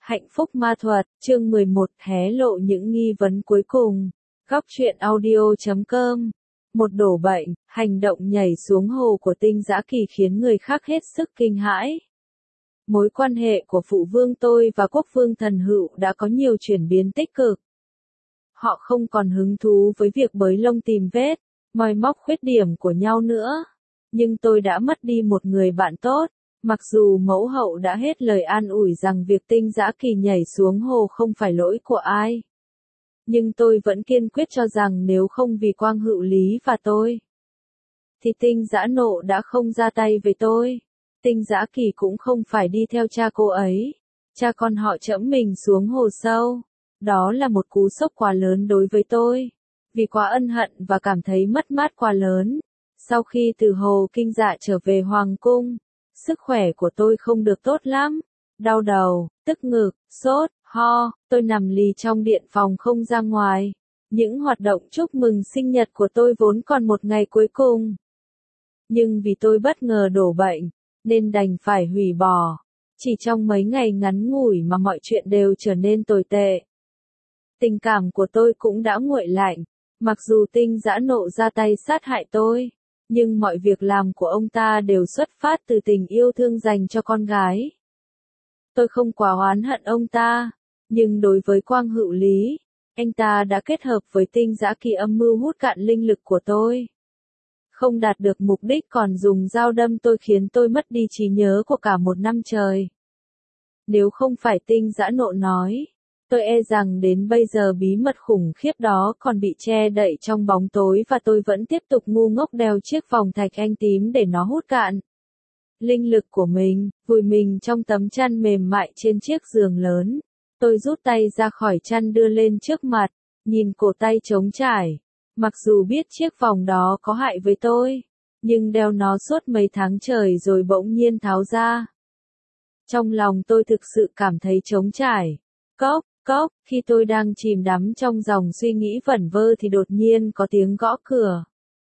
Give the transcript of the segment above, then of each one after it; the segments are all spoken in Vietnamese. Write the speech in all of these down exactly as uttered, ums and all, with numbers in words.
Hạnh phúc ma thuật, chương mười một, hé lộ những nghi vấn cuối cùng. Góc truyện audio chấm com. Một đổ bệnh, hành động nhảy xuống hồ của Tinh Dã Kỳ khiến người khác hết sức kinh hãi. Mối quan hệ của phụ vương tôi và quốc vương Thần Hựu đã có nhiều chuyển biến tích cực. Họ không còn hứng thú với việc bới lông tìm vết, moi móc khuyết điểm của nhau nữa. Nhưng tôi đã mất đi một người bạn tốt. Mặc dù mẫu hậu đã hết lời an ủi rằng việc Tinh Dã Kỳ nhảy xuống hồ không phải lỗi của ai. Nhưng tôi vẫn kiên quyết cho rằng nếu không vì Quang Hữu Lý và tôi, thì Tinh Dã Nộ đã không ra tay với tôi. Tinh Dã Kỳ cũng không phải đi theo cha cô ấy. Cha con họ chẫm mình xuống hồ sâu. Đó là một cú sốc quá lớn đối với tôi. Vì quá ân hận và cảm thấy mất mát quá lớn. Sau khi từ hồ Kinh Dạ trở về Hoàng Cung, sức khỏe của tôi không được tốt lắm. Đau đầu, tức ngực, sốt, ho, tôi nằm lì trong điện phòng không ra ngoài. Những hoạt động chúc mừng sinh nhật của tôi vốn còn một ngày cuối cùng. Nhưng vì tôi bất ngờ đổ bệnh, nên đành phải hủy bỏ. Chỉ trong mấy ngày ngắn ngủi mà mọi chuyện đều trở nên tồi tệ. Tình cảm của tôi cũng đã nguội lạnh. Mặc dù Tinh Dã Nộ ra tay sát hại tôi, nhưng mọi việc làm của ông ta đều xuất phát từ tình yêu thương dành cho con gái. Tôi không quá oán hận ông ta, nhưng đối với Quang Hữu Lý, anh ta đã kết hợp với Tinh Dã Kỳ âm mưu hút cạn linh lực của tôi. Không đạt được mục đích còn dùng dao đâm tôi khiến tôi mất đi trí nhớ của cả một năm trời. Nếu không phải Tinh Dã Nộ nói, tôi e rằng đến bây giờ bí mật khủng khiếp đó còn bị che đậy trong bóng tối và tôi vẫn tiếp tục ngu ngốc đeo chiếc vòng thạch anh tím để nó hút cạn linh lực của mình, vùi mình trong tấm chăn mềm mại trên chiếc giường lớn. Tôi rút tay ra khỏi chăn đưa lên trước mặt, nhìn cổ tay trống trải. Mặc dù biết chiếc vòng đó có hại với tôi, nhưng đeo nó suốt mấy tháng trời rồi bỗng nhiên tháo ra. Trong lòng tôi thực sự cảm thấy trống trải. Cốc, cốc, khi tôi đang chìm đắm trong dòng suy nghĩ vẩn vơ thì đột nhiên có tiếng gõ cửa.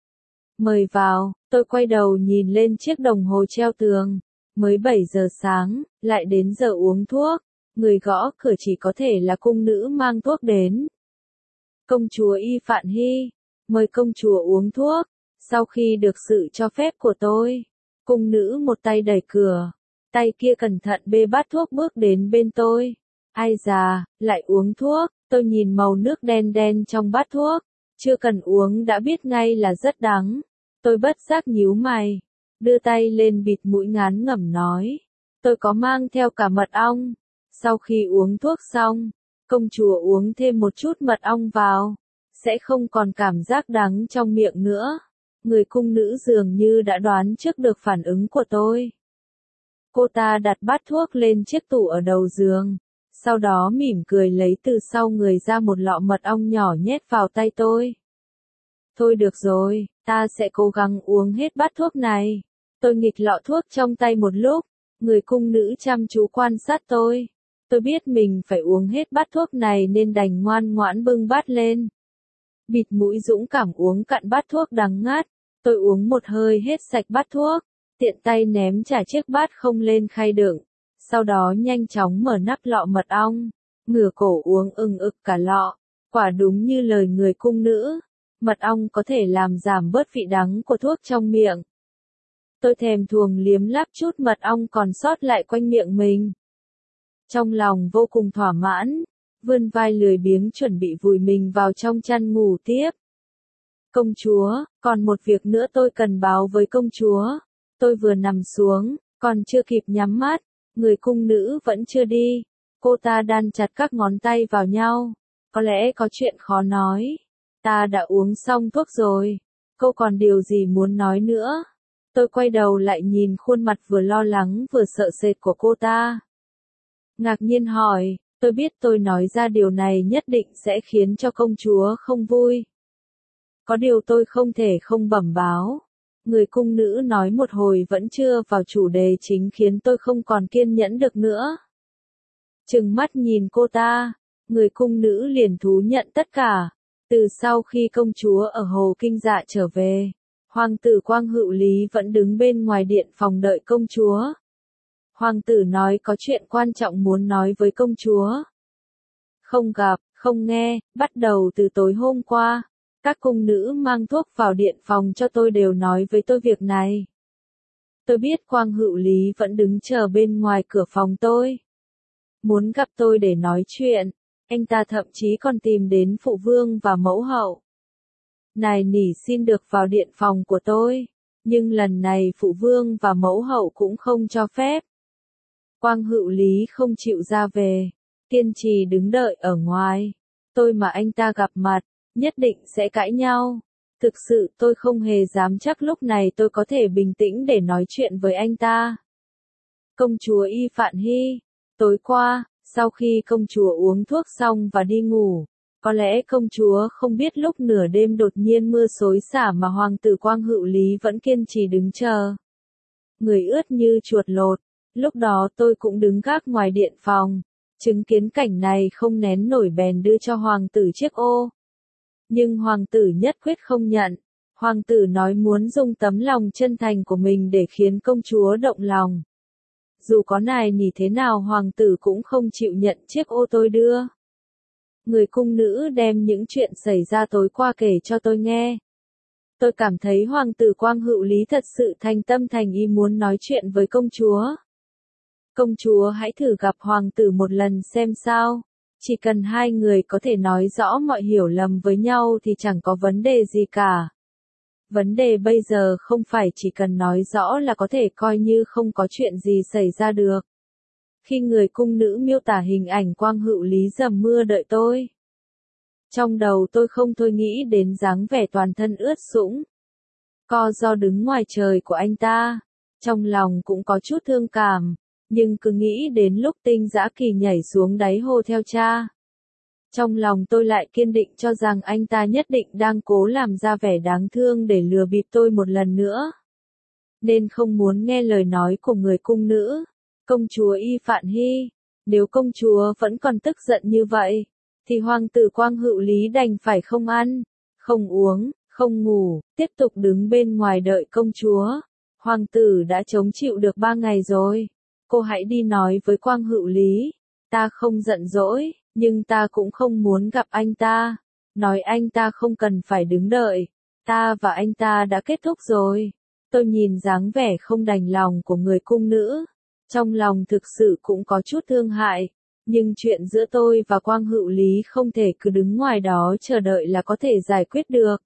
Mời vào, tôi quay đầu nhìn lên chiếc đồng hồ treo tường. Mới bảy giờ sáng, lại đến giờ uống thuốc. Người gõ cửa chỉ có thể là cung nữ mang thuốc đến. Công chúa Y Phạn Hy, mời công chúa uống thuốc. Sau khi được sự cho phép của tôi, cung nữ một tay đẩy cửa, tay kia cẩn thận bê bát thuốc bước đến bên tôi. Ai già, lại uống thuốc, tôi nhìn màu nước đen đen trong bát thuốc. Chưa cần uống đã biết ngay là rất đắng. Tôi bất giác nhíu mày, đưa tay lên bịt mũi ngán ngẩm nói. Tôi có mang theo cả mật ong. Sau khi uống thuốc xong, công chúa uống thêm một chút mật ong vào, sẽ không còn cảm giác đắng trong miệng nữa. Người cung nữ dường như đã đoán trước được phản ứng của tôi. Cô ta đặt bát thuốc lên chiếc tủ ở đầu giường. Sau đó mỉm cười lấy từ sau người ra một lọ mật ong nhỏ nhét vào tay tôi. Thôi được rồi, ta sẽ cố gắng uống hết bát thuốc này. Tôi nghịch lọ thuốc trong tay một lúc, người cung nữ chăm chú quan sát tôi. Tôi biết mình phải uống hết bát thuốc này nên đành ngoan ngoãn bưng bát lên. Bịt mũi dũng cảm uống cạn bát thuốc đắng ngắt. Tôi uống một hơi hết sạch bát thuốc, tiện tay ném trả chiếc bát không lên khay đựng. Sau đó nhanh chóng mở nắp lọ mật ong, ngửa cổ uống ừng ực cả lọ. Quả đúng như lời người cung nữ, mật ong có thể làm giảm bớt vị đắng của thuốc trong miệng. Tôi thèm thuồng liếm láp chút mật ong còn sót lại quanh miệng mình. Trong lòng vô cùng thỏa mãn, vươn vai lười biếng chuẩn bị vùi mình vào trong chăn ngủ tiếp. Công chúa, còn một việc nữa tôi cần báo với công chúa. Tôi vừa nằm xuống, còn chưa kịp nhắm mắt. Người cung nữ vẫn chưa đi. Cô ta đan chặt các ngón tay vào nhau. Có lẽ có chuyện khó nói. Ta đã uống xong thuốc rồi. Cô còn điều gì muốn nói nữa? Tôi quay đầu lại nhìn khuôn mặt vừa lo lắng vừa sợ sệt của cô ta. Ngạc nhiên hỏi, tôi biết tôi nói ra điều này nhất định sẽ khiến cho công chúa không vui. Có điều tôi không thể không bẩm báo. Người cung nữ nói một hồi vẫn chưa vào chủ đề chính khiến tôi không còn kiên nhẫn được nữa. Trừng mắt nhìn cô ta, người cung nữ liền thú nhận tất cả. Từ sau khi công chúa ở Hồ Kinh Dạ trở về, hoàng tử Quang Hữu Lý vẫn đứng bên ngoài điện phòng đợi công chúa. Hoàng tử nói có chuyện quan trọng muốn nói với công chúa. Không gặp, không nghe, bắt đầu từ tối hôm qua, các cung nữ mang thuốc vào điện phòng cho tôi đều nói với tôi việc này. Tôi biết Quang Hữu Lý vẫn đứng chờ bên ngoài cửa phòng tôi. Muốn gặp tôi để nói chuyện, anh ta thậm chí còn tìm đến phụ vương và mẫu hậu. Nài nỉ xin được vào điện phòng của tôi, nhưng lần này phụ vương và mẫu hậu cũng không cho phép. Quang Hữu Lý không chịu ra về, kiên trì đứng đợi ở ngoài. Tôi mà anh ta gặp mặt, nhất định sẽ cãi nhau. Thực sự tôi không hề dám chắc lúc này tôi có thể bình tĩnh để nói chuyện với anh ta. Công chúa Y Phạn Hy, tối qua, sau khi công chúa uống thuốc xong và đi ngủ, có lẽ công chúa không biết lúc nửa đêm đột nhiên mưa xối xả mà hoàng tử Quang Hữu Lý vẫn kiên trì đứng chờ. Người ướt như chuột lột, lúc đó tôi cũng đứng gác ngoài điện phòng, chứng kiến cảnh này không nén nổi bèn đưa cho hoàng tử chiếc ô. Nhưng hoàng tử nhất quyết không nhận, hoàng tử nói muốn dùng tấm lòng chân thành của mình để khiến công chúa động lòng. Dù có nài nỉ thế nào hoàng tử cũng không chịu nhận chiếc ô tôi đưa. Người cung nữ đem những chuyện xảy ra tối qua kể cho tôi nghe. Tôi cảm thấy hoàng tử Quang Hữu Lý thật sự thành tâm thành ý muốn nói chuyện với công chúa. Công chúa hãy thử gặp hoàng tử một lần xem sao. Chỉ cần hai người có thể nói rõ mọi hiểu lầm với nhau thì chẳng có vấn đề gì cả. Vấn đề bây giờ không phải chỉ cần nói rõ là có thể coi như không có chuyện gì xảy ra được. Khi người cung nữ miêu tả hình ảnh Quang Hữu Lý dầm mưa đợi tôi, trong đầu tôi không thôi nghĩ đến dáng vẻ toàn thân ướt sũng, co ro đứng ngoài trời của anh ta. Trong lòng cũng có chút thương cảm, nhưng cứ nghĩ đến lúc Tinh Dã Kỳ nhảy xuống đáy hồ theo cha. Trong lòng tôi lại kiên định cho rằng anh ta nhất định đang cố làm ra vẻ đáng thương để lừa bịp tôi một lần nữa. Nên không muốn nghe lời nói của người cung nữ, công chúa Y Phạn Hy. Nếu công chúa vẫn còn tức giận như vậy, thì hoàng tử Quang Hữu Lý đành phải không ăn, không uống, không ngủ, tiếp tục đứng bên ngoài đợi công chúa. Hoàng tử đã chống chịu được ba ngày rồi. Cô hãy đi nói với Quang Hữu Lý. Ta không giận dỗi, nhưng ta cũng không muốn gặp anh ta. Nói anh ta không cần phải đứng đợi. Ta và anh ta đã kết thúc rồi. Tôi nhìn dáng vẻ không đành lòng của người cung nữ. Trong lòng thực sự cũng có chút thương hại. Nhưng chuyện giữa tôi và Quang Hữu Lý không thể cứ đứng ngoài đó chờ đợi là có thể giải quyết được.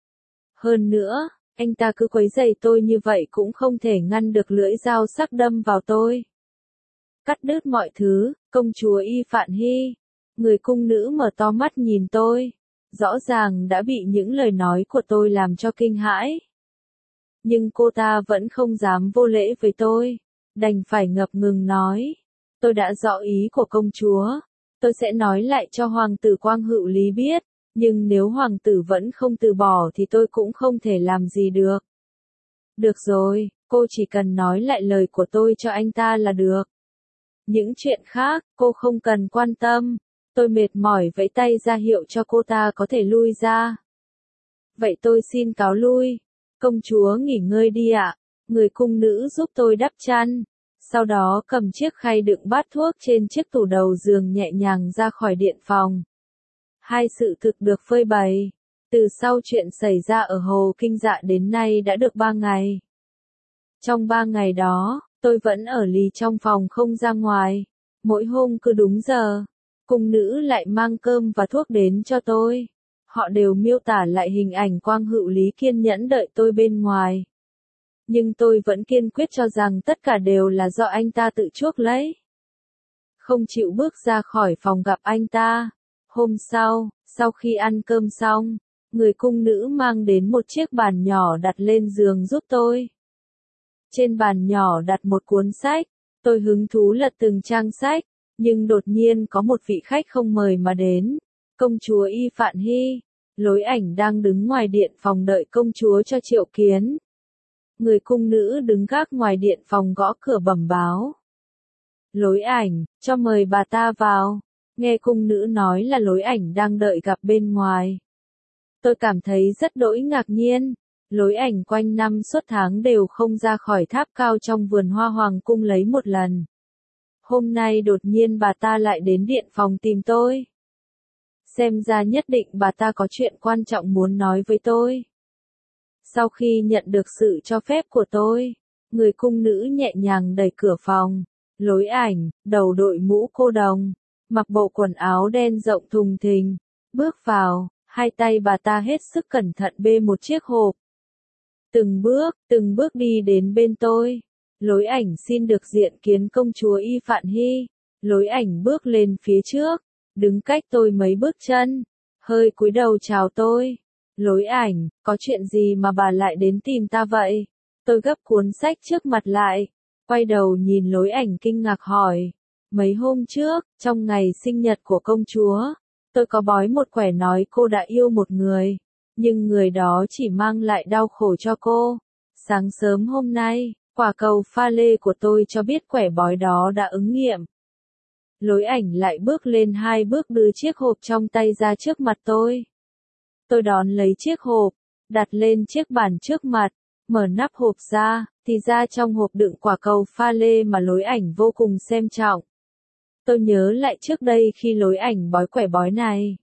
Hơn nữa, anh ta cứ quấy rầy tôi như vậy cũng không thể ngăn được lưỡi dao sắc đâm vào tôi. Cắt đứt mọi thứ, công chúa Y Phạn Hy. Người cung nữ mở to mắt nhìn tôi. Rõ ràng đã bị những lời nói của tôi làm cho kinh hãi. Nhưng cô ta vẫn không dám vô lễ với tôi. Đành phải ngập ngừng nói. Tôi đã rõ ý của công chúa. Tôi sẽ nói lại cho hoàng tử Quang Hữu Lý biết. Nhưng nếu hoàng tử vẫn không từ bỏ thì tôi cũng không thể làm gì được. Được rồi, cô chỉ cần nói lại lời của tôi cho anh ta là được. Những chuyện khác, cô không cần quan tâm. Tôi mệt mỏi vẫy tay ra hiệu cho cô ta có thể lui ra. Vậy tôi xin cáo lui. Công chúa nghỉ ngơi đi ạ. Người cung nữ giúp tôi đắp chăn. Sau đó cầm chiếc khay đựng bát thuốc trên chiếc tủ đầu giường nhẹ nhàng ra khỏi điện phòng. Hai sự thực được phơi bày. Từ sau chuyện xảy ra ở Hồ Kinh Dạ đến nay đã được ba ngày. Trong ba ngày đó, tôi vẫn ở lì trong phòng không ra ngoài. Mỗi hôm cứ đúng giờ, cung nữ lại mang cơm và thuốc đến cho tôi. Họ đều miêu tả lại hình ảnh Quang Hữu Lý kiên nhẫn đợi tôi bên ngoài. Nhưng tôi vẫn kiên quyết cho rằng tất cả đều là do anh ta tự chuốc lấy. Không chịu bước ra khỏi phòng gặp anh ta. Hôm sau, sau khi ăn cơm xong, người cung nữ mang đến một chiếc bàn nhỏ đặt lên giường giúp tôi. Trên bàn nhỏ đặt một cuốn sách, tôi hứng thú lật từng trang sách, nhưng đột nhiên có một vị khách không mời mà đến, công chúa Y Phạn Hy. Lối Ảnh đang đứng ngoài điện phòng đợi công chúa cho triệu kiến. Người cung nữ đứng gác ngoài điện phòng gõ cửa bẩm báo. Lối Ảnh, cho mời bà ta vào. Nghe cung nữ nói là Lối Ảnh đang đợi gặp bên ngoài. Tôi cảm thấy rất đỗi ngạc nhiên. Lối ảnh quanh năm suốt tháng đều không ra khỏi tháp cao trong vườn hoa hoàng cung lấy một lần. Hôm nay đột nhiên bà ta lại đến điện phòng tìm tôi. Xem ra nhất định bà ta có chuyện quan trọng muốn nói với tôi. Sau khi nhận được sự cho phép của tôi, người cung nữ nhẹ nhàng đẩy cửa phòng. Lối ảnh, đầu đội mũ cô đồng, mặc bộ quần áo đen rộng thùng thình, bước vào, hai tay bà ta hết sức cẩn thận bê một chiếc hộp. Từng bước, từng bước đi đến bên tôi. Lối ảnh xin được diện kiến công chúa Y Phạn Hy. Lối ảnh bước lên phía trước, đứng cách tôi mấy bước chân, hơi cúi đầu chào tôi. Lối ảnh, có chuyện gì mà bà lại đến tìm ta vậy? Tôi gấp cuốn sách trước mặt lại, quay đầu nhìn lối ảnh kinh ngạc hỏi. Mấy hôm trước, trong ngày sinh nhật của công chúa, tôi có bói một quẻ nói cô đã yêu một người, nhưng người đó chỉ mang lại đau khổ cho cô. Sáng sớm hôm nay, quả cầu pha lê của tôi cho biết quẻ bói đó đã ứng nghiệm. Lối ảnh lại bước lên hai bước đưa chiếc hộp trong tay ra trước mặt tôi. Tôi đón lấy chiếc hộp, đặt lên chiếc bàn trước mặt, mở nắp hộp ra, thì ra trong hộp đựng quả cầu pha lê mà lối ảnh vô cùng xem trọng. Tôi nhớ lại trước đây khi lối ảnh bói quẻ bói này.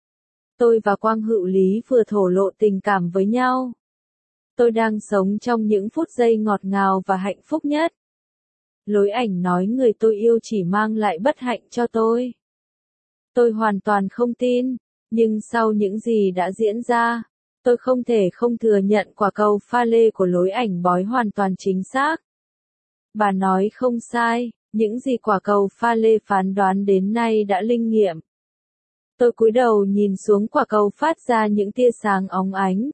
Tôi và Quang Hữu Lý vừa thổ lộ tình cảm với nhau. Tôi đang sống trong những phút giây ngọt ngào và hạnh phúc nhất. Lối ảnh nói người tôi yêu chỉ mang lại bất hạnh cho tôi. Tôi hoàn toàn không tin, nhưng sau những gì đã diễn ra, tôi không thể không thừa nhận quả cầu pha lê của lối ảnh bói hoàn toàn chính xác. Bà nói không sai, những gì quả cầu pha lê phán đoán đến nay đã linh nghiệm. Tôi cúi đầu nhìn xuống quả cầu phát ra những tia sáng óng ánh.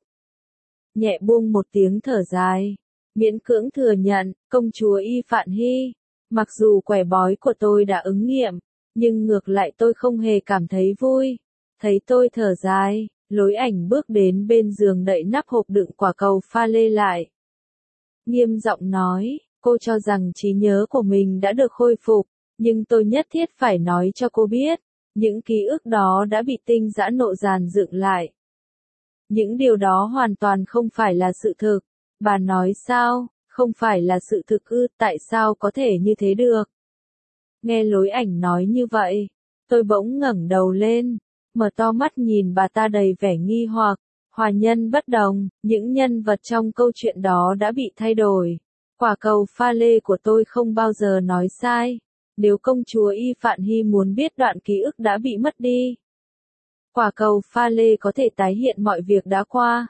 Nhẹ buông một tiếng thở dài, miễn cưỡng thừa nhận, công chúa Y Phạn Hy, mặc dù quẻ bói của tôi đã ứng nghiệm, nhưng ngược lại tôi không hề cảm thấy vui. Thấy tôi thở dài, lối ảnh bước đến bên giường đậy nắp hộp đựng quả cầu pha lê lại. Nghiêm giọng nói, cô cho rằng trí nhớ của mình đã được khôi phục, nhưng tôi nhất thiết phải nói cho cô biết, những ký ức đó đã bị tinh giã nộ dàn dựng lại. Những điều đó hoàn toàn không phải là sự thực. Bà nói sao, không phải là sự thực ư, tại sao có thể như thế được? Nghe lối ảnh nói như vậy, tôi bỗng ngẩng đầu lên, mở to mắt nhìn bà ta đầy vẻ nghi hoặc. Hòa nhân bất đồng, những nhân vật trong câu chuyện đó đã bị thay đổi. Quả cầu pha lê của tôi không bao giờ nói sai. Nếu công chúa Y Phạn Hy muốn biết đoạn ký ức đã bị mất đi, quả cầu pha lê có thể tái hiện mọi việc đã qua.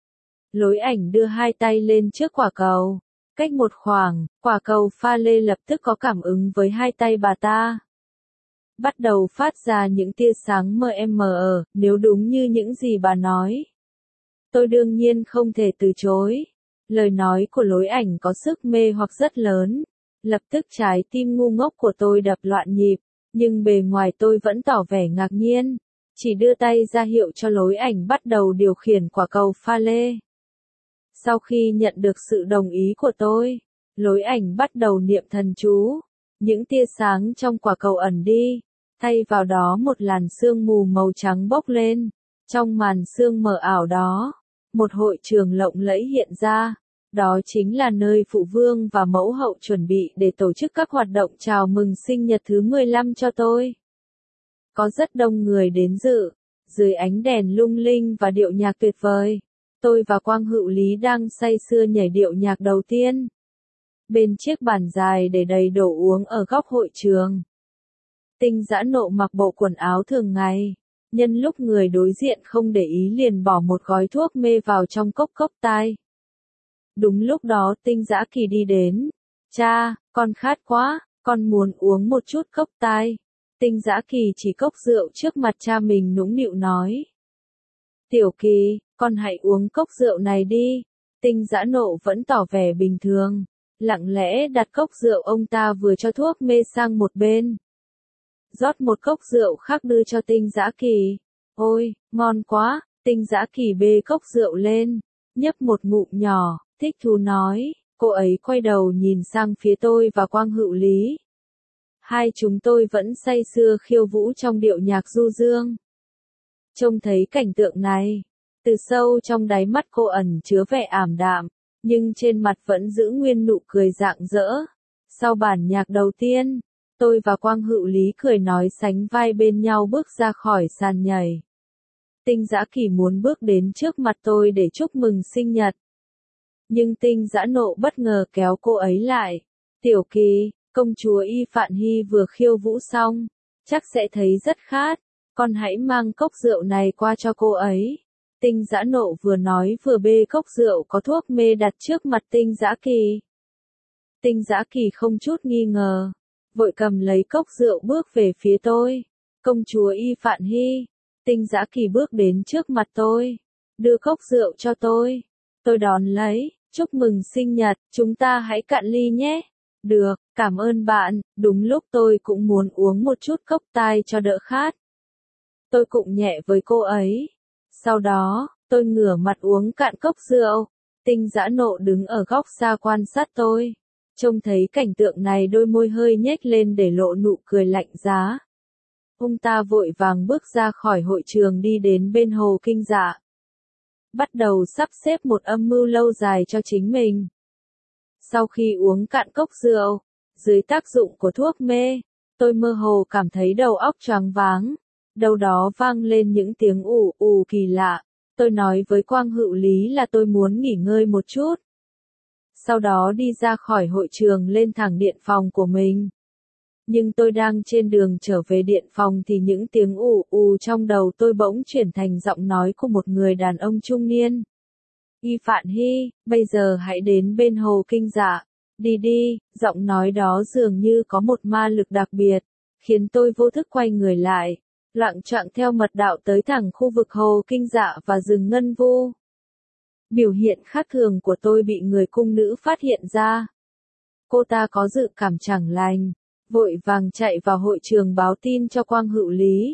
Lối ảnh đưa hai tay lên trước quả cầu. Cách một khoảng, quả cầu pha lê lập tức có cảm ứng với hai tay bà ta. Bắt đầu phát ra những tia sáng mờ mờ, nếu đúng như những gì bà nói. Tôi đương nhiên không thể từ chối. Lời nói của lối ảnh có sức mê hoặc rất lớn. Lập tức trái tim ngu ngốc của tôi đập loạn nhịp, nhưng bề ngoài tôi vẫn tỏ vẻ ngạc nhiên. Chỉ đưa tay ra hiệu cho lối ảnh bắt đầu điều khiển quả cầu pha lê. Sau khi nhận được sự đồng ý của tôi, lối ảnh bắt đầu niệm thần chú. Những tia sáng trong quả cầu ẩn đi, thay vào đó một làn sương mù màu trắng bốc lên. Trong màn sương mờ ảo đó, một hội trường lộng lẫy hiện ra. Đó chính là nơi phụ vương và mẫu hậu chuẩn bị để tổ chức các hoạt động chào mừng sinh nhật thứ mười lăm cho tôi. Có rất đông người đến dự, dưới ánh đèn lung linh và điệu nhạc tuyệt vời. Tôi và Quang Hữu Lý đang say sưa nhảy điệu nhạc đầu tiên. Bên chiếc bàn dài để đầy đồ uống ở góc hội trường. Tinh giã nộ mặc bộ quần áo thường ngày. Nhân lúc người đối diện không để ý liền bỏ một gói thuốc mê vào trong cốc cốc tai. Đúng lúc đó Tinh Dã Kỳ đi đến. Cha, con khát quá, con muốn uống một chút cốc tai. Tinh Dã Kỳ chỉ cốc rượu trước mặt cha mình nũng nịu nói. Tiểu Kỳ, con hãy uống cốc rượu này đi. Tinh Dã Nộ vẫn tỏ vẻ bình thường, lặng lẽ đặt cốc rượu ông ta vừa cho thuốc mê sang một bên. Rót một cốc rượu khác đưa cho Tinh Dã Kỳ. Ôi, ngon quá, Tinh Dã Kỳ bê cốc rượu lên, nhấp một ngụm nhỏ, thích thú nói. Cô ấy quay đầu nhìn sang phía tôi và Quang Hữu Lý. Hai chúng tôi vẫn say sưa khiêu vũ trong điệu nhạc du dương. Trông thấy cảnh tượng này, Từ sâu trong đáy mắt cô ẩn chứa vẻ ảm đạm, nhưng trên mặt vẫn giữ nguyên nụ cười rạng rỡ. Sau bản nhạc đầu tiên, tôi và Quang Hữu Lý cười nói sánh vai bên nhau bước ra khỏi sàn nhảy. Tinh Dã Kỳ muốn bước đến trước mặt tôi để chúc mừng sinh nhật. Nhưng Tinh Dã Nộ bất ngờ kéo cô ấy lại. Tiểu Kỳ, công chúa Y Phạn Hy vừa khiêu vũ xong, chắc sẽ thấy rất khát, con hãy mang cốc rượu này qua cho cô ấy. Tinh Dã Nộ vừa nói vừa bê cốc rượu có thuốc mê đặt trước mặt Tinh Dã Kỳ. Tinh Dã Kỳ không chút nghi ngờ, vội cầm lấy cốc rượu bước về phía tôi. Công chúa Y Phạn Hy. Tinh Dã Kỳ bước đến trước mặt tôi, đưa cốc rượu cho tôi. Tôi đón lấy, chúc mừng sinh nhật, chúng ta hãy cạn ly nhé. Được, cảm ơn bạn, đúng lúc tôi cũng muốn uống một chút cốc tai cho đỡ khát. Tôi cụng nhẹ với cô ấy. Sau đó, tôi ngửa mặt uống cạn cốc rượu. Tinh Dã Nộ đứng ở góc xa quan sát tôi. Trông thấy cảnh tượng này đôi môi hơi nhếch lên để lộ nụ cười lạnh giá. Ông ta vội vàng bước ra khỏi hội trường đi đến bên hồ Kinh Dạ. Bắt đầu sắp xếp một âm mưu lâu dài cho chính mình. Sau khi uống cạn cốc rượu, dưới tác dụng của thuốc mê, tôi mơ hồ cảm thấy đầu óc choáng váng. Đâu đó vang lên những tiếng ù ù kỳ lạ. Tôi nói với Quang Hữu Lý là tôi muốn nghỉ ngơi một chút. Sau đó đi ra khỏi hội trường lên thẳng điện phòng của mình. Nhưng tôi đang trên đường trở về điện phòng thì những tiếng ù ù trong đầu tôi bỗng chuyển thành giọng nói của một người đàn ông trung niên. Y Phạn Hy, bây giờ hãy đến bên hồ Kinh Dạ. Đi đi, giọng nói đó dường như có một ma lực đặc biệt, khiến tôi vô thức quay người lại, loạng choạng theo mật đạo tới thẳng khu vực hồ Kinh Dạ và rừng Ngân Vu. Biểu hiện khác thường của tôi bị người cung nữ phát hiện ra. Cô ta có dự cảm chẳng lành, vội vàng chạy vào hội trường báo tin cho Quang Hữu Lý.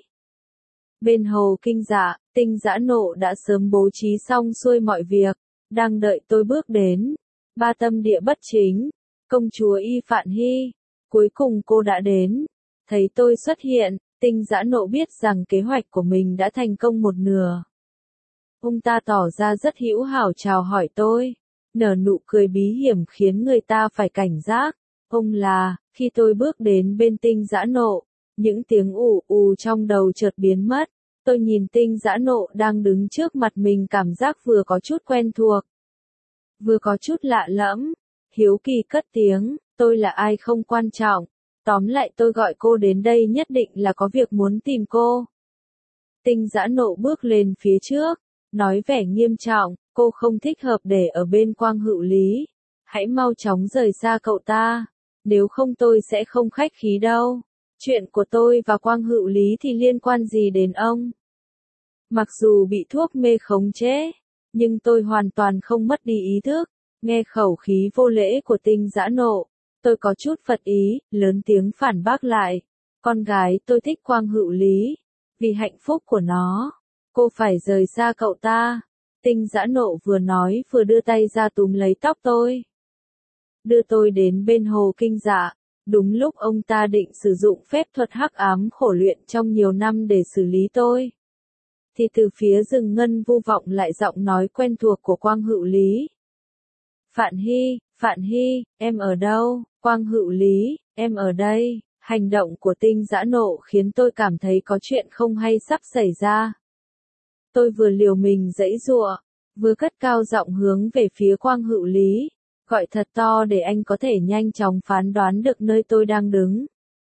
Bên hồ Kinh Dạ, Tinh Dã Nộ đã sớm bố trí xong xuôi mọi việc, đang đợi tôi bước đến. Ba tâm địa bất chính, công chúa Y Phạn Hy, cuối cùng cô đã đến. Thấy tôi xuất hiện, Tinh Dã Nộ biết rằng kế hoạch của mình đã thành công một nửa. Ông ta tỏ ra rất hữu hảo chào hỏi tôi, nở nụ cười bí hiểm khiến người ta phải cảnh giác. Ông là, khi tôi bước đến bên Tinh Dã Nộ, những tiếng ù ù trong đầu chợt biến mất. Tôi nhìn Tinh Dã Nộ đang đứng trước mặt mình, cảm giác vừa có chút quen thuộc, vừa có chút lạ lẫm. Hiếu kỳ cất tiếng, tôi là ai không quan trọng. Tóm lại tôi gọi cô đến đây nhất định là có việc muốn tìm cô. Tinh Dã Nộ bước lên phía trước, nói vẻ nghiêm trọng, cô không thích hợp để ở bên Quang Hữu Lý. Hãy mau chóng rời xa cậu ta, nếu không tôi sẽ không khách khí đâu. Chuyện của tôi và Quang Hữu Lý thì liên quan gì đến ông? Mặc dù bị thuốc mê khống chế, nhưng tôi hoàn toàn không mất đi ý thức. Nghe khẩu khí vô lễ của Tinh Dã Nộ, tôi có chút phật ý, lớn tiếng phản bác lại. Con gái tôi thích Quang Hữu Lý, vì hạnh phúc của nó, cô phải rời xa cậu ta. Tinh Dã Nộ vừa nói vừa đưa tay ra túm lấy tóc tôi, đưa tôi đến bên hồ Kinh Dạ. Đúng lúc ông ta định sử dụng phép thuật hắc ám khổ luyện trong nhiều năm để xử lý tôi, thì từ phía rừng Ngân Vu vọng lại giọng nói quen thuộc của Quang Hữu Lý. Phạn Hy, Phạn Hy, em ở đâu? Quang Hữu Lý, em ở đây. Hành động của Tinh Dã Nộ khiến tôi cảm thấy có chuyện không hay sắp xảy ra. Tôi vừa liều mình giãy giụa, vừa cất cao giọng hướng về phía Quang Hữu Lý, gọi thật to để anh có thể nhanh chóng phán đoán được nơi tôi đang đứng.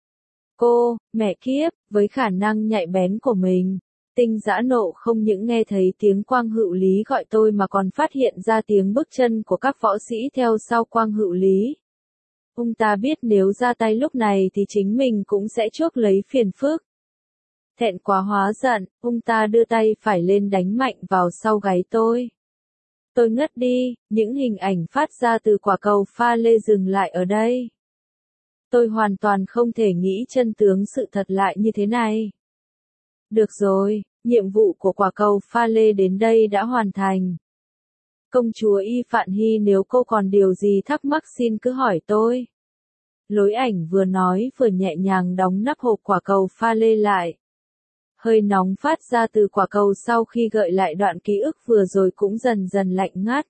Cô, mẹ kiếp, với khả năng nhạy bén của mình, Tinh Dã Nộ không những nghe thấy tiếng Quang Hữu Lý gọi tôi mà còn phát hiện ra tiếng bước chân của các võ sĩ theo sau Quang Hữu Lý. Ông ta biết nếu ra tay lúc này thì chính mình cũng sẽ chuốc lấy phiền phức. Thẹn quá hóa giận, ông ta đưa tay phải lên đánh mạnh vào sau gáy tôi. Tôi ngất đi, những hình ảnh phát ra từ quả cầu pha lê dừng lại ở đây. Tôi hoàn toàn không thể nghĩ chân tướng sự thật lại như thế này. Được rồi, nhiệm vụ của quả cầu pha lê đến đây đã hoàn thành. Công chúa Y Phạn Hy, nếu cô còn điều gì thắc mắc xin cứ hỏi tôi. Lối ảnh vừa nói vừa nhẹ nhàng đóng nắp hộp quả cầu pha lê lại. Hơi nóng phát ra từ quả cầu sau khi gợi lại đoạn ký ức vừa rồi cũng dần dần lạnh ngắt.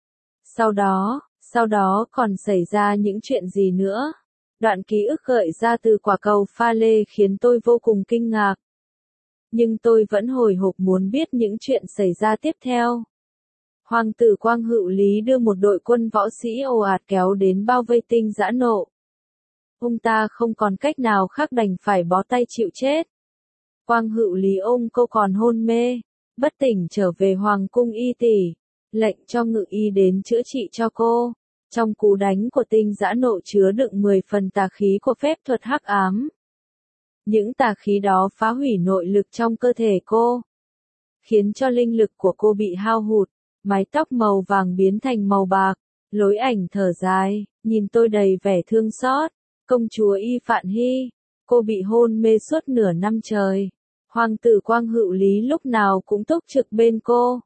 Sau đó, sau đó còn xảy ra những chuyện gì nữa? Đoạn ký ức gợi ra từ quả cầu pha lê khiến tôi vô cùng kinh ngạc. Nhưng tôi vẫn hồi hộp muốn biết những chuyện xảy ra tiếp theo. Hoàng tử Quang Hữu Lý đưa một đội quân võ sĩ ồ ạt kéo đến bao vây Tinh Dã Nộ. Ông ta không còn cách nào khác đành phải bó tay chịu chết. Quang Hữu Lý ôm cô còn hôn mê, bất tỉnh trở về Hoàng cung y tỷ, lệnh cho ngự y đến chữa trị cho cô. Trong cú đánh của Tinh Dã Nộ chứa đựng mười phần tà khí của phép thuật hắc ám. Những tà khí đó phá hủy nội lực trong cơ thể cô, khiến cho linh lực của cô bị hao hụt, mái tóc màu vàng biến thành màu bạc. Lối Ảnh thở dài, nhìn tôi đầy vẻ thương xót. Công chúa Y Phạn Hy, cô bị hôn mê suốt nửa năm trời. Hoàng tử Quang Hữu Lý lúc nào cũng túc trực bên cô,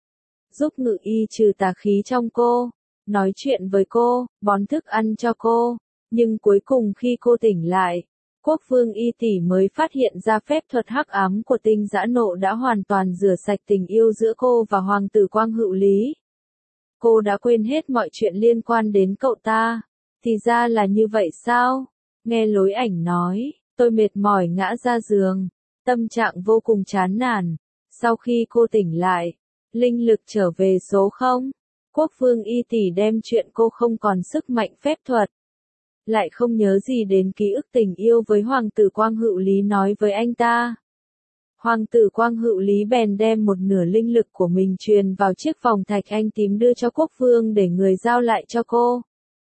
giúp ngự y trừ tà khí trong cô, nói chuyện với cô, bón thức ăn cho cô. Nhưng cuối cùng khi cô tỉnh lại, Quốc vương Y tỷ mới phát hiện ra phép thuật hắc ám của Tinh Dã Nộ đã hoàn toàn rửa sạch tình yêu giữa cô và Hoàng tử Quang Hữu Lý. Cô đã quên hết mọi chuyện liên quan đến cậu ta. Thì ra là như vậy sao? Nghe Lối Ảnh nói, tôi mệt mỏi ngã ra giường, tâm trạng vô cùng chán nản. Sau khi cô tỉnh lại, linh lực trở về số không. Quốc vương Y tỷ đem chuyện cô không còn sức mạnh phép thuật, lại không nhớ gì đến ký ức tình yêu với Hoàng tử Quang Hữu Lý nói với anh ta. Hoàng tử Quang Hữu Lý bèn đem một nửa linh lực của mình truyền vào chiếc vòng thạch anh tím đưa cho quốc vương để người giao lại cho cô.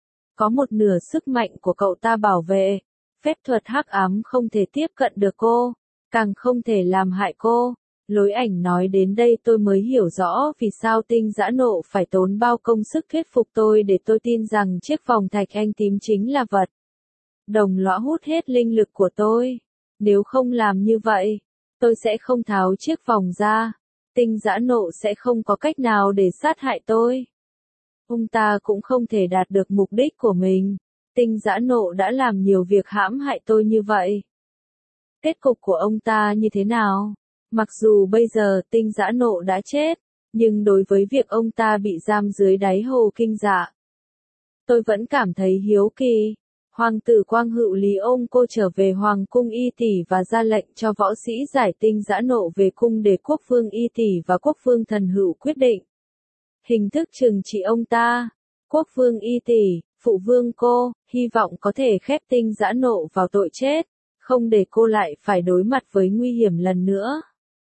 Có một nửa sức mạnh của cậu ta bảo vệ, phép thuật hắc ám không thể tiếp cận được cô, càng không thể làm hại cô. Lối Ảnh nói đến đây tôi mới hiểu rõ vì sao Tinh Dã Nộ phải tốn bao công sức thuyết phục tôi để tôi tin rằng chiếc vòng thạch anh tím chính là vật đồng lõa hút hết linh lực của tôi. Nếu không làm như vậy, tôi sẽ không tháo chiếc vòng ra. Tinh Dã Nộ sẽ không có cách nào để sát hại tôi. Ông ta cũng không thể đạt được mục đích của mình. Tinh Dã Nộ đã làm nhiều việc hãm hại tôi như vậy. Kết cục của ông ta như thế nào? Mặc dù bây giờ Tinh Dã Nộ đã chết, nhưng đối với việc ông ta bị giam dưới đáy hồ Kinh Dạ, tôi vẫn cảm thấy hiếu kỳ. Hoàng tử Quang Hữu Lý ôm cô trở về Hoàng cung Y tỷ và ra lệnh cho võ sĩ giải Tinh Dã Nộ về cung để Quốc vương Y tỷ và Quốc vương Thần Hữu quyết định hình thức trừng trị ông ta. Quốc vương Y tỷ, phụ vương cô, hy vọng có thể khép Tinh Dã Nộ vào tội chết, không để cô lại phải đối mặt với nguy hiểm lần nữa.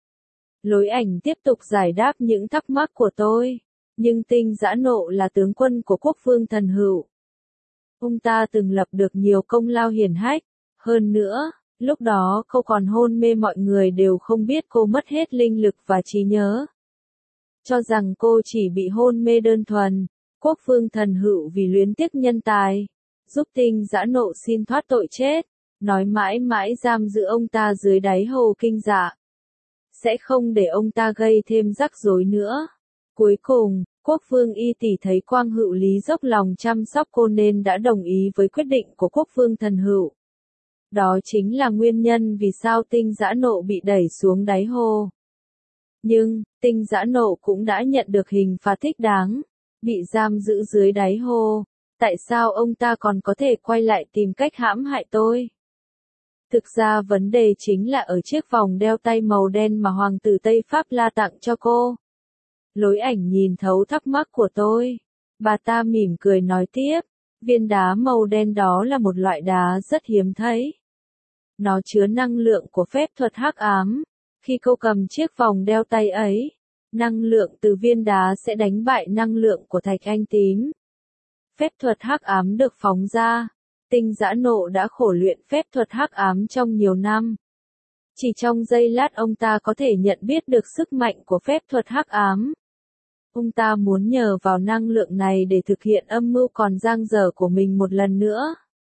Lối Ảnh tiếp tục giải đáp những thắc mắc của tôi. Nhưng Tinh Dã Nộ là tướng quân của Quốc vương Thần Hữu. Ông ta từng lập được nhiều công lao hiển hách. Hơn nữa, lúc đó cô còn hôn mê, mọi người đều không biết cô mất hết linh lực và trí nhớ, cho rằng cô chỉ bị hôn mê đơn thuần. Quốc vương Thần Hữu vì luyến tiếc nhân tài, giúp Tinh Dã Nộ xin thoát tội chết, nói mãi mãi giam giữ ông ta dưới đáy hồ Kinh Dạ, sẽ không để ông ta gây thêm rắc rối nữa. Cuối cùng, Quốc vương Y tỷ thấy Quang Hữu Lý dốc lòng chăm sóc cô nên đã đồng ý với quyết định của Quốc vương Thần Hữu. Đó chính là nguyên nhân vì sao Tinh Dã Nộ bị đẩy xuống đáy hồ. Nhưng, Tinh Dã Nộ cũng đã nhận được hình phạt thích đáng, bị giam giữ dưới đáy hồ. Tại sao ông ta còn có thể quay lại tìm cách hãm hại tôi? Thực ra vấn đề chính là ở chiếc vòng đeo tay màu đen mà Hoàng tử Tây Pháp La tặng cho cô. Lối Ảnh nhìn thấu thắc mắc của tôi. Bà ta mỉm cười nói tiếp, viên đá màu đen đó là một loại đá rất hiếm thấy. Nó chứa năng lượng của phép thuật hắc ám. Khi cô cầm chiếc vòng đeo tay ấy, năng lượng từ viên đá sẽ đánh bại năng lượng của thạch anh tím. Phép thuật hắc ám được phóng ra. Tinh Dã Nộ đã khổ luyện phép thuật hắc ám trong nhiều năm. Chỉ trong giây lát ông ta có thể nhận biết được sức mạnh của phép thuật hắc ám. Ông ta muốn nhờ vào năng lượng này để thực hiện âm mưu còn dang dở của mình một lần nữa.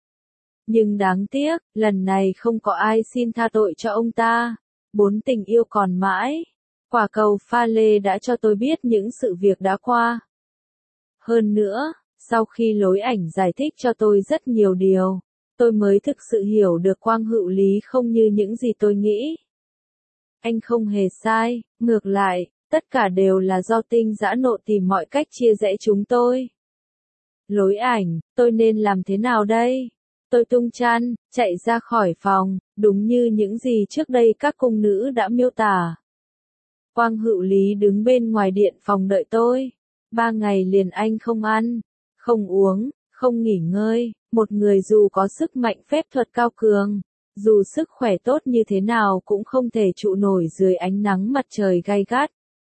Nhưng đáng tiếc, lần này không có ai xin tha tội cho ông ta. Bốn tình yêu còn mãi. Quả cầu pha lê đã cho tôi biết những sự việc đã qua. Hơn nữa, sau khi Lối Ảnh giải thích cho tôi rất nhiều điều, tôi mới thực sự hiểu được Quang Hữu Lý không như những gì tôi nghĩ. anh không hề sai, ngược lại, tất cả đều là do tinh dã nộ tìm mọi cách chia rẽ chúng tôi. Lối ảnh, tôi nên làm thế nào đây? Tôi tung chăn, chạy ra khỏi phòng, đúng như những gì trước đây các cung nữ đã miêu tả. Quang Hữu Lý đứng bên ngoài điện phòng đợi tôi. Ba ngày liền anh không ăn, không uống, không nghỉ ngơi, một người dù có sức mạnh phép thuật cao cường, dù sức khỏe tốt như thế nào cũng không thể trụ nổi dưới ánh nắng mặt trời gay gắt.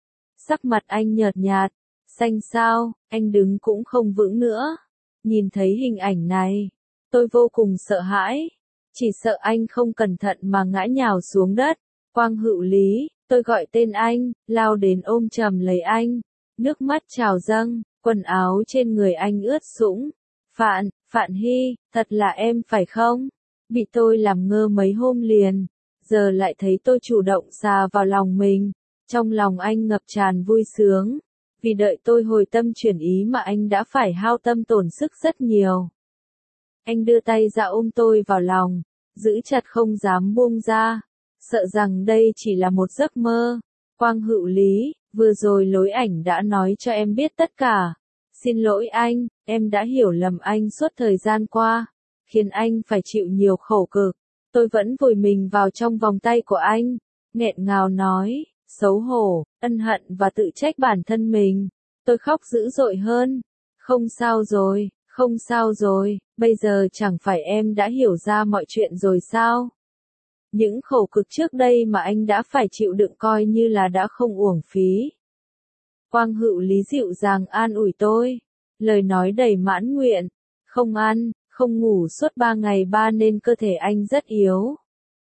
Sắc mặt anh nhợt nhạt, xanh xao, anh đứng cũng không vững nữa. Nhìn thấy hình ảnh này, tôi vô cùng sợ hãi, chỉ sợ anh không cẩn thận mà ngã nhào xuống đất. Quang Hữu Lý, tôi gọi tên anh, lao đến ôm chầm lấy anh, nước mắt trào dâng, quần áo trên người anh ướt sũng. Phạn, Phạn Hy, thật là em phải không? Bị tôi làm ngơ mấy hôm liền, giờ lại thấy tôi chủ động xà vào lòng mình, trong lòng anh ngập tràn vui sướng, vì đợi tôi hồi tâm chuyển ý mà anh đã phải hao tâm tổn sức rất nhiều. Anh đưa tay ra ôm tôi vào lòng, giữ chặt không dám buông ra, sợ rằng đây chỉ là một giấc mơ. Quang Hữu Lý, vừa rồi lối ảnh đã nói cho em biết tất cả. Xin lỗi anh, em đã hiểu lầm anh suốt thời gian qua, khiến anh phải chịu nhiều khổ cực. Tôi vẫn vùi mình vào trong vòng tay của anh, nghẹn ngào nói, xấu hổ, ân hận và tự trách bản thân mình. Tôi khóc dữ dội hơn. Không sao rồi, không sao rồi, bây giờ chẳng phải em đã hiểu ra mọi chuyện rồi sao? Những khổ cực trước đây mà anh đã phải chịu đựng coi như là đã không uổng phí. Quang Hữu Lý dịu dàng an ủi tôi, lời nói đầy mãn nguyện, không ăn, không ngủ suốt ba ngày ba nên cơ thể anh rất yếu.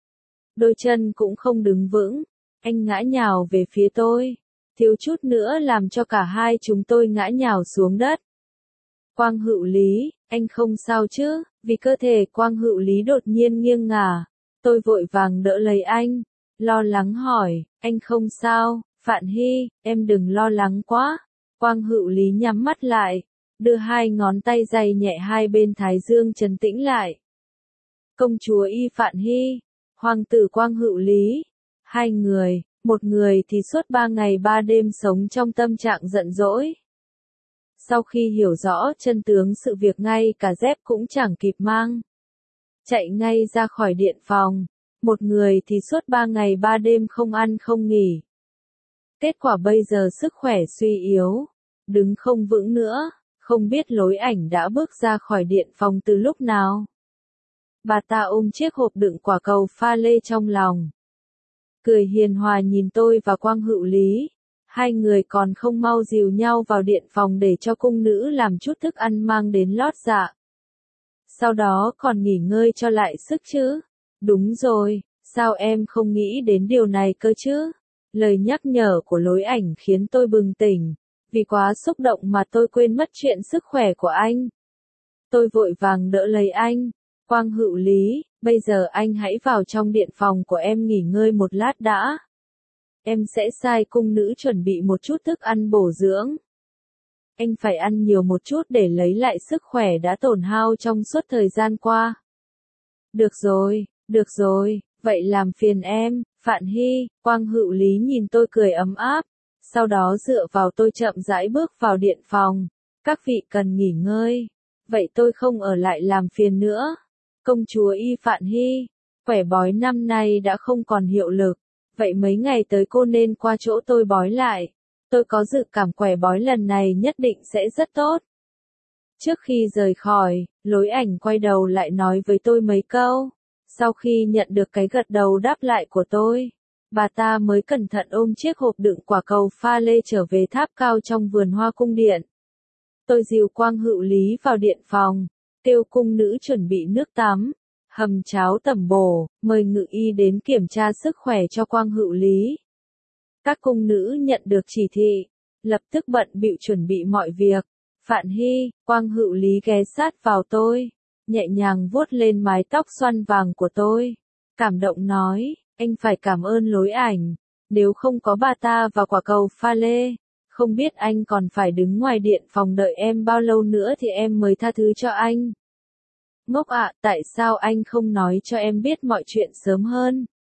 Đôi chân cũng không đứng vững, anh ngã nhào về phía tôi, thiếu chút nữa làm cho cả hai chúng tôi ngã nhào xuống đất. Quang Hữu Lý, anh không sao chứ? Vì cơ thể Quang Hữu Lý đột nhiên nghiêng ngả, tôi vội vàng đỡ lấy anh, lo lắng hỏi, anh không sao? Phạn Hy, em đừng lo lắng quá. Quang Hữu Lý nhắm mắt lại, đưa hai ngón tay dày nhẹ hai bên thái dương trấn tĩnh lại. Công chúa Y Phạn Hy, hoàng tử Quang Hữu Lý, hai người, một người thì suốt ba ngày ba đêm sống trong tâm trạng giận dỗi. Sau khi hiểu rõ chân tướng sự việc ngay cả dép cũng chẳng kịp mang, chạy ngay ra khỏi điện phòng. Một người thì suốt ba ngày ba đêm không ăn không nghỉ. Kết quả bây giờ sức khỏe suy yếu, đứng không vững nữa, không biết lối ảnh đã bước ra khỏi điện phòng từ lúc nào. Bà ta ôm chiếc hộp đựng quả cầu pha lê trong lòng, cười hiền hòa nhìn tôi và Quang Hữu Lý. Hai người còn không mau dìu nhau vào điện phòng để cho cung nữ làm chút thức ăn mang đến lót dạ. Sau đó còn nghỉ ngơi cho lại sức chứ. Đúng rồi, sao em không nghĩ đến điều này cơ chứ? Lời nhắc nhở của lối ảnh khiến tôi bừng tỉnh, vì quá xúc động mà tôi quên mất chuyện sức khỏe của anh. Tôi vội vàng đỡ lấy anh. Quang Hữu Lý, bây giờ anh hãy vào trong điện phòng của em nghỉ ngơi một lát đã. Em sẽ sai cung nữ chuẩn bị một chút thức ăn bổ dưỡng. Anh phải ăn nhiều một chút để lấy lại sức khỏe đã tổn hao trong suốt thời gian qua. Được rồi, được rồi, vậy làm phiền em. Phạn Hy. Quang Hữu Lý nhìn tôi cười ấm áp, sau đó dựa vào tôi chậm rãi bước vào điện phòng. Các vị cần nghỉ ngơi, vậy tôi không ở lại làm phiền nữa. Công chúa Y Phạn Hy, quẻ bói năm nay đã không còn hiệu lực, vậy mấy ngày tới cô nên qua chỗ tôi bói lại. Tôi có dự cảm quẻ bói lần này nhất định sẽ rất tốt. Trước khi rời khỏi, lối ảnh quay đầu lại nói với tôi mấy câu. Sau khi nhận được cái gật đầu đáp lại của tôi, bà ta mới cẩn thận ôm chiếc hộp đựng quả cầu pha lê trở về tháp cao trong vườn hoa cung điện. Tôi dìu Quang Hữu Lý vào điện phòng, kêu cung nữ chuẩn bị nước tắm, hầm cháo tẩm bổ, mời ngự y đến kiểm tra sức khỏe cho Quang Hữu Lý. Các cung nữ nhận được chỉ thị, lập tức bận bịu chuẩn bị mọi việc. Phạn Hy. Quang Hữu Lý ghé sát vào tôi, nhẹ nhàng vuốt lên mái tóc xoăn vàng của tôi, cảm động nói, anh phải cảm ơn lối ảnh, nếu không có bà ta và quả cầu pha lê, không biết anh còn phải đứng ngoài điện phòng đợi em bao lâu nữa thì em mới tha thứ cho anh. Ngốc ạ, tại sao anh không nói cho em biết mọi chuyện sớm hơn?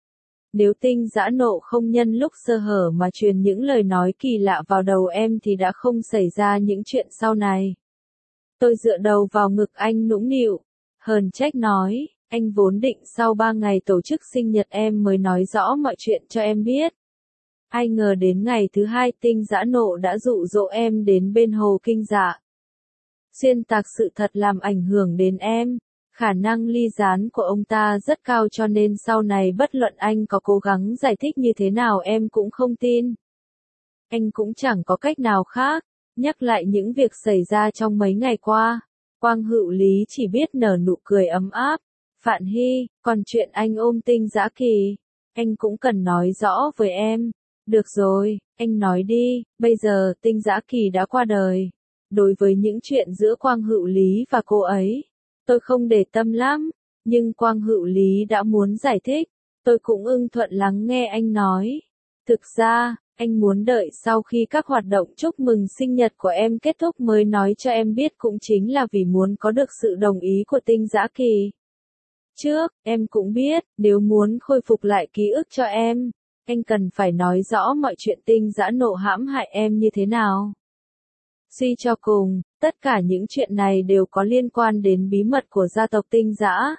Nếu Tinh Dã Nộ không nhân lúc sơ hở mà truyền những lời nói kỳ lạ vào đầu em thì đã không xảy ra những chuyện sau này. Tôi dựa đầu vào ngực anh nũng nịu, hờn trách nói, anh vốn định sau ba ngày tổ chức sinh nhật em mới nói rõ mọi chuyện cho em biết. Ai ngờ đến ngày thứ hai Tinh Dã Nộ đã dụ dỗ em đến bên Hồ Kinh Dạ. Xuyên tạc sự thật làm ảnh hưởng đến em. Khả năng ly gián của ông ta rất cao cho nên sau này bất luận anh có cố gắng giải thích như thế nào em cũng không tin. Anh cũng chẳng có cách nào khác. Nhắc lại những việc xảy ra trong mấy ngày qua, Quang Hữu Lý chỉ biết nở nụ cười ấm áp. Phạn Hy, còn chuyện anh ôm Tinh Dã Kỳ, anh cũng cần nói rõ với em. Được rồi, anh nói đi, bây giờ Tinh Dã Kỳ đã qua đời. Đối với những chuyện giữa Quang Hữu Lý và cô ấy, tôi không để tâm lắm, nhưng Quang Hữu Lý đã muốn giải thích, tôi cũng ưng thuận lắng nghe anh nói. Thực ra, anh muốn đợi sau khi các hoạt động chúc mừng sinh nhật của em kết thúc mới nói cho em biết cũng chính là vì muốn có được sự đồng ý của Tinh Dã Kỳ. Trước, em cũng biết, nếu muốn khôi phục lại ký ức cho em, anh cần phải nói rõ mọi chuyện Tinh Dã Nộ hãm hại em như thế nào. Suy cho cùng, tất cả những chuyện này đều có liên quan đến bí mật của gia tộc Tinh Dã.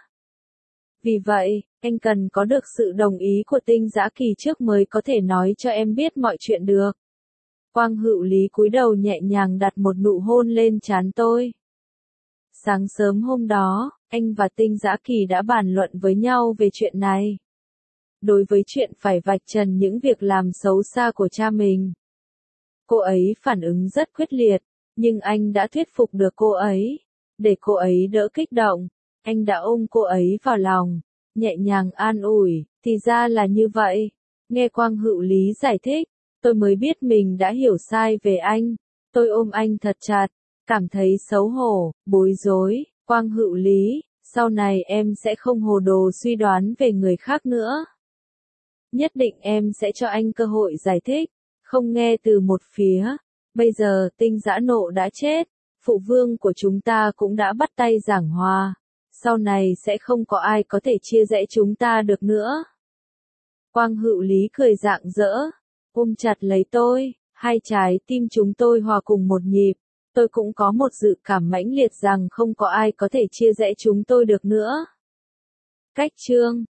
Vì vậy, anh cần có được sự đồng ý của Tinh Dã Kỳ trước mới có thể nói cho em biết mọi chuyện được. Quang Hữu Lý cúi đầu nhẹ nhàng đặt một nụ hôn lên trán tôi. Sáng sớm hôm đó, anh và Tinh Dã Kỳ đã bàn luận với nhau về chuyện này. Đối với chuyện phải vạch trần những việc làm xấu xa của cha mình, cô ấy phản ứng rất quyết liệt, nhưng anh đã thuyết phục được cô ấy. Để cô ấy đỡ kích động, anh đã ôm cô ấy vào lòng, nhẹ nhàng an ủi, thì ra là như vậy. Nghe Quang Hữu Lý giải thích, tôi mới biết mình đã hiểu sai về anh. Tôi ôm anh thật chặt, cảm thấy xấu hổ, bối rối. Quang Hữu Lý, sau này em sẽ không hồ đồ suy đoán về người khác nữa. Nhất định em sẽ cho anh cơ hội giải thích, không nghe từ một phía. Bây giờ Tinh Dã Nộ đã chết, phụ vương của chúng ta cũng đã bắt tay giảng hòa. Sau này sẽ không có ai có thể chia rẽ chúng ta được nữa. Quang Hữu Lý cười rạng rỡ, ôm chặt lấy tôi, hai trái tim chúng tôi hòa cùng một nhịp. Tôi cũng có một dự cảm mãnh liệt rằng không có ai có thể chia rẽ chúng tôi được nữa. Cách chương